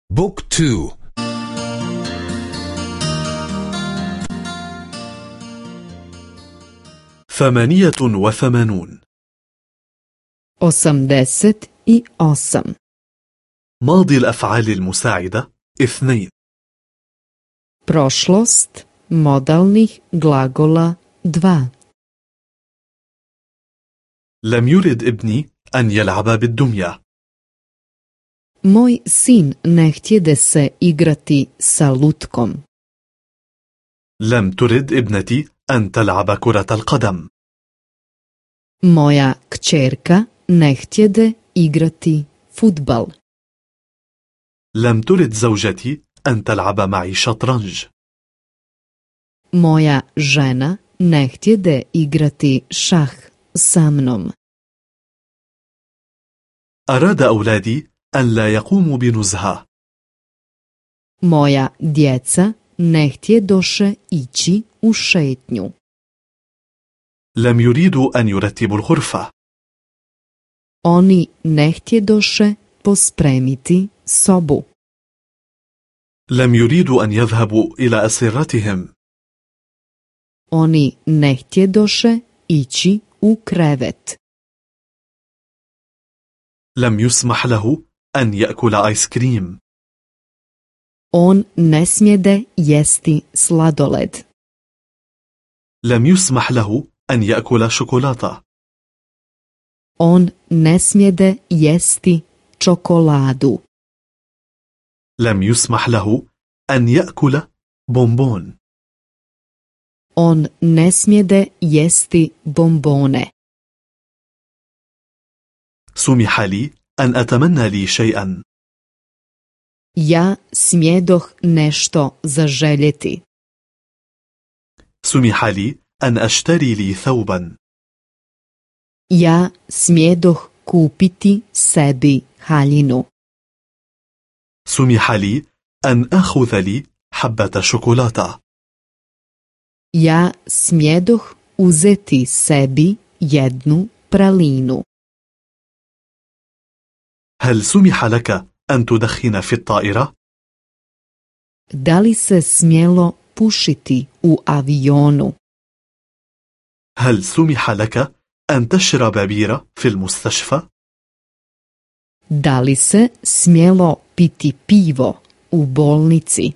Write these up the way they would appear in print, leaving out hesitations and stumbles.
بوك 2. 88. 88. ماضي الأفعال المساعدة 2. Prošlost modalnih glagola 2. لم يرد ابني أن يلعب بالدمية. Moj sin ne htjede se igrati sa lutkom. لم ترد ابنتي أن تلعب كرة القدم. Moja kćerka ne htjede igrati fudbal. لم ترد زوجتي أن تلعب معي شطرنج. Moja žena ne htjede igrati šah sa mnom. أراد أولادي أن لا يقوموا بنزهة. Moja djeca ne htjedoše ići u šetnju. لم يريدوا أن يرتبوا الغرفة. Oni ne htjedoše pospremiti sobu. لم يريدوا أن يذهبوا إلى أسرتهم. Oni ne htjedoše ići u krevet. لم يسمح له أن يأكل آيس كريم. On ne smjede jesti sladoled. لم يسمح له أن يأكل شوكولاتة. On ne smjede jesti čokoladu. لم يسمح له أن يأكل بونبون. On ne smjede jesti bombone. سمح لي أن أتمنى لي شيئا. Ja smjedoh nešto zaželjeti. سمح لي أن أشتري لي ثوبا. Ja smjedoh kupiti sebi haljinu. سمح لي أن أخذ لي حبة شوكولاتة. Ja smjedoh uzeti sebi jednu pralinu. هل سمح لك أن تدخن في الطائرة؟ Da li se smjelo pušiti u avionu? هل سمح لك أن تشرب بيرة في المستشفى؟ Da li se smjelo piti pivo u bolnici?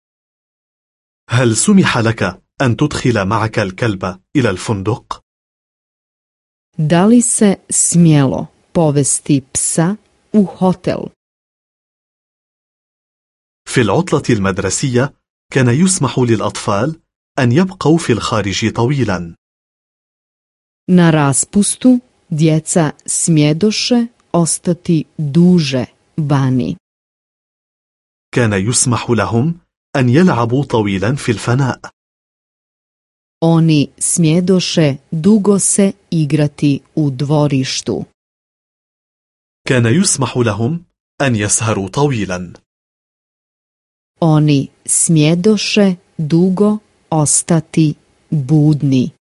هل سمح لك أن تدخل معك الكلب إلى الفندق؟ Da li se smjelo povesti psa u hotel? في العطلة المدرسية كان يسمح للأطفال أن يبقوا في الخارج طويلا. Na raspustu djeca smjedoše ostati duže vani. كان يسمح لهم أن يلعبوا طويلا في الفناء. Oni smjedoše dugo se igrati u dvorištu. كان يسمح لهم أن يسهروا طويلا. Oni smjedoše dugo ostati budni.